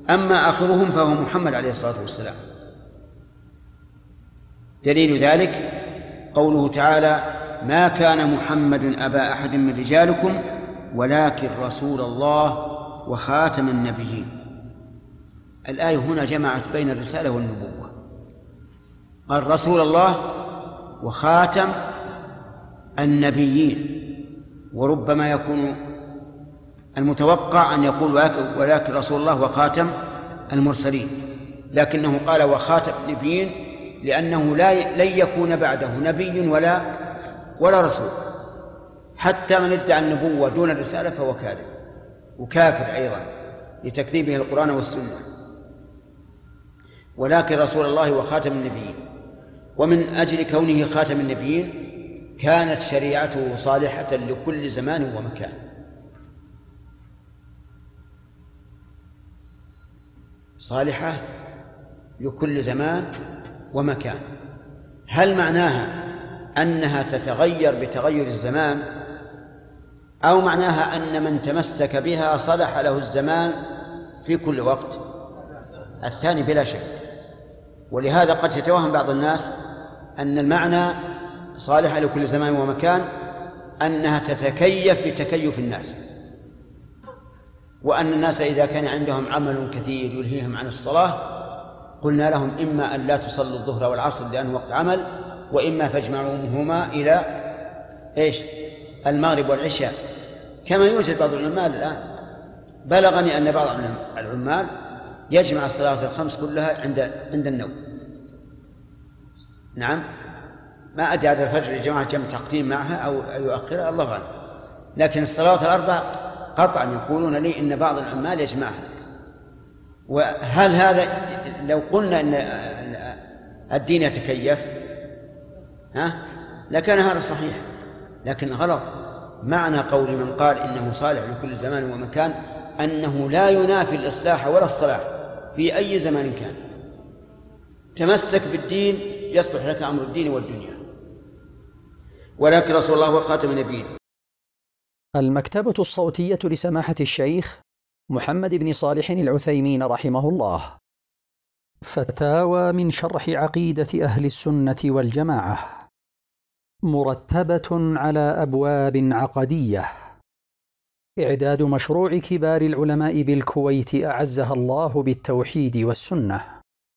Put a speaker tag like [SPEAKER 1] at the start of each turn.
[SPEAKER 1] أما آخرهم فهو محمد عليه الصلاة والسلام. دليل ذلك قوله تعالى: ما كان محمد أبا أحد من رجالكم ولكن رسول الله وخاتم النبيين. الآية هنا جمعت بين الرسالة والنبوة، قال رسول الله وخاتم النبيين، وربما يكون المتوقع أن يقول ولكن رسول الله وخاتم المرسلين، لكنه قال وخاتم النبيين لأنه لن يكون بعده نبي ولا رسول، حتى من ادعى النبوة دون الرسالة فهو كاذب وكافر أيضا لتكذيبه القرآن والسنة. ولكن رسول الله وخاتم النبيين، ومن أجل كونه خاتم النبيين كانت شريعته صالحة لكل زمان ومكان. صالحة لكل زمان ومكان. هل معناها أنها تتغير بتغير الزمان، أو معناها أن من تمسك بها صلح له الزمان في كل وقت؟ الثاني بلا شك. ولهذا قد يتوهم بعض الناس أن المعنى صالحة لكل زمان ومكان أنها تتكيف بتكيف الناس، وأن الناس إذا كان عندهم عمل كثير يلهيهم عن الصلاة قلنا لهم إما أن لا تصلوا الظهر والعصر لأنه وقت عمل، وإما فاجمعوهما إلى المغرب والعشاء، كما يوجد بعض العمال الآن. بلغني أن بعض العمال يجمع الصلاة الخمس كلها عند النوم. نعم، ما أدري هذا الفجر جماعة جمع تقديم معها أو يؤخرها، الله أعلم، لكن الصلاة الأربع قطعا يقولون لي إن بعض العمال يجمعها. وهل هذا لو قلنا أن الدين يتكيف لكان هذا صحيح، لكن غلط. معنى قول من قال إنه صالح لكل زمان ومكان أنه لا ينافي الإصلاح ولا الصلاح في أي زمان كان. تمسك بالدين يصلح لك أمر الدين والدنيا. ولكن رسول الله وخاتم النبيين.
[SPEAKER 2] المكتبة الصوتية لسماحة الشيخ محمد بن صالح العثيمين رحمه الله. فتاوى من شرح عقيدة أهل السنة والجماعة، مرتبة على أبواب عقدية. إعداد مشروع كبار العلماء بالكويت أعزها الله بالتوحيد والسنة.